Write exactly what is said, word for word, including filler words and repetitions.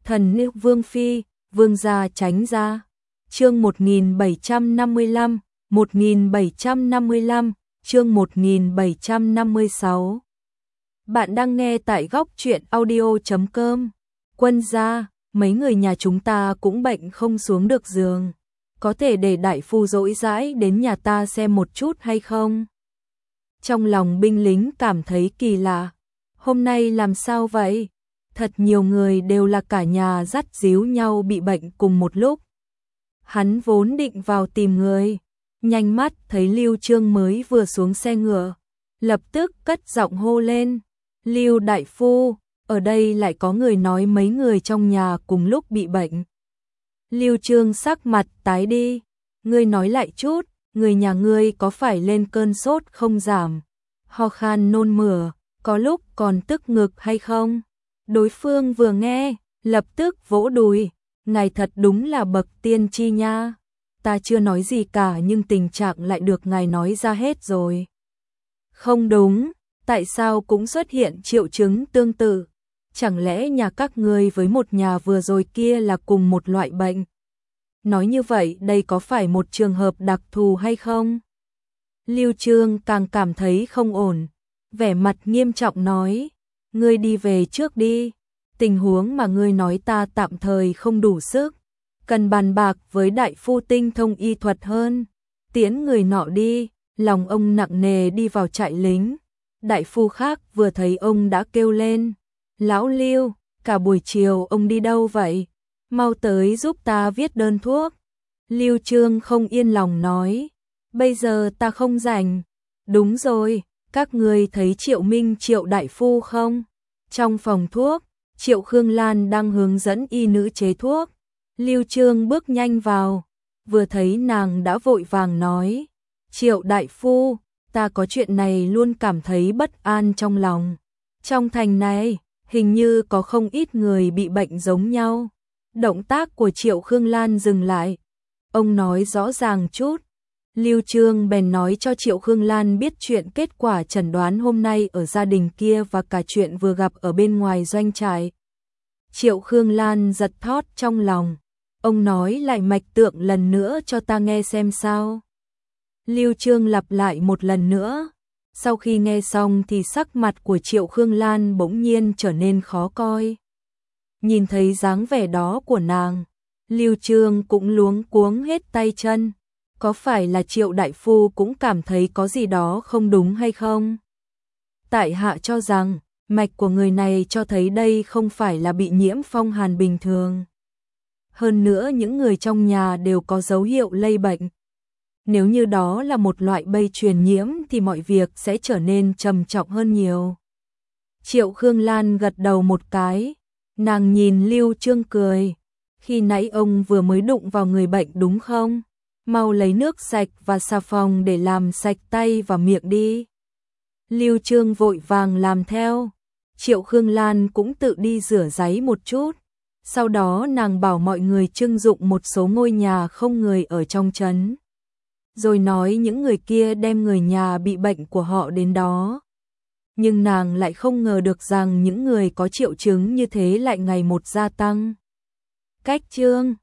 Thần nữ Vương Phi, Vương gia tránh ra. Chương một nghìn bảy trăm năm mươi lăm, một nghìn bảy trăm năm mươi lăm, chương một nghìn bảy trăm năm mươi sáu. Bạn đang nghe tại góc truyện audio chấm com. Quân gia, mấy người nhà chúng ta cũng bệnh không xuống được giường. Có thể để đại phu dỗi dãi đến nhà ta xem một chút hay không? Trong lòng binh lính cảm thấy kỳ lạ. Hôm nay làm sao vậy? Thật nhiều người đều là cả nhà dắt díu nhau bị bệnh cùng một lúc. Hắn vốn định vào tìm người, nhanh mắt thấy Lưu Trương mới vừa xuống xe ngựa, lập tức cất giọng hô lên, Lưu đại phu, ở đây lại có người nói mấy người trong nhà cùng lúc bị bệnh. Lưu Trương sắc mặt tái đi, ngươi nói lại chút, người nhà ngươi có phải lên cơn sốt không giảm, ho khan nôn mửa, có lúc còn tức ngực hay không? Đối phương vừa nghe, lập tức vỗ đùi, ngài thật đúng là bậc tiên tri nha, ta chưa nói gì cả nhưng tình trạng lại được ngài nói ra hết rồi. Không đúng, tại sao cũng xuất hiện triệu chứng tương tự, chẳng lẽ nhà các ngươi với một nhà vừa rồi kia là cùng một loại bệnh? Nói như vậy đây có phải một trường hợp đặc thù hay không? Lưu Trương càng cảm thấy không ổn, vẻ mặt nghiêm trọng nói, ngươi đi về trước đi, tình huống mà ngươi nói ta tạm thời không đủ sức, cần bàn bạc với đại phu tinh thông y thuật hơn, tiễn người nọ đi. Lòng ông nặng nề đi vào trại lính, đại phu khác vừa thấy ông đã kêu lên, lão Lưu, cả buổi chiều ông đi đâu vậy? Mau tới giúp ta viết đơn thuốc. Lưu Trương không yên lòng nói, bây giờ ta không rảnh. Đúng rồi, các ngươi thấy Triệu Minh Triệu đại phu không? Trong phòng thuốc, Triệu Khương Lan đang hướng dẫn y nữ chế thuốc. Lưu Trương bước nhanh vào, vừa thấy nàng đã vội vàng nói, Triệu đại phu, ta có chuyện này luôn cảm thấy bất an trong lòng. Trong thành này, hình như có không ít người bị bệnh giống nhau. Động tác của Triệu Khương Lan dừng lại. Ông nói rõ ràng chút. Lưu Trương bèn nói cho Triệu Khương Lan biết chuyện kết quả chẩn đoán hôm nay ở gia đình kia và cả chuyện vừa gặp ở bên ngoài doanh trại. Triệu Khương Lan giật thót trong lòng. Ông nói lại mạch tượng lần nữa cho ta nghe xem sao. Lưu Trương lặp lại một lần nữa. Sau khi nghe xong thì sắc mặt của Triệu Khương Lan bỗng nhiên trở nên khó coi. Nhìn thấy dáng vẻ đó của nàng, Lưu Trương cũng luống cuống hết tay chân. Có phải là Triệu đại phu cũng cảm thấy có gì đó không đúng hay không? Tại hạ cho rằng, mạch của người này cho thấy đây không phải là bị nhiễm phong hàn bình thường. Hơn nữa những người trong nhà đều có dấu hiệu lây bệnh. Nếu như đó là một loại lây truyền nhiễm thì mọi việc sẽ trở nên trầm trọng hơn nhiều. Triệu Khương Lan gật đầu một cái, nàng nhìn Lưu Trương cười, khi nãy ông vừa mới đụng vào người bệnh đúng không? Mau lấy nước sạch và xà phòng để làm sạch tay và miệng đi. Lưu Trương vội vàng làm theo, Triệu Khương Lan cũng tự đi rửa ráy một chút, sau đó nàng bảo mọi người trưng dụng một số ngôi nhà không người ở trong trấn. Rồi nói những người kia đem người nhà bị bệnh của họ đến đó. Nhưng nàng lại không ngờ được rằng những người có triệu chứng như thế lại ngày một gia tăng. Cách chương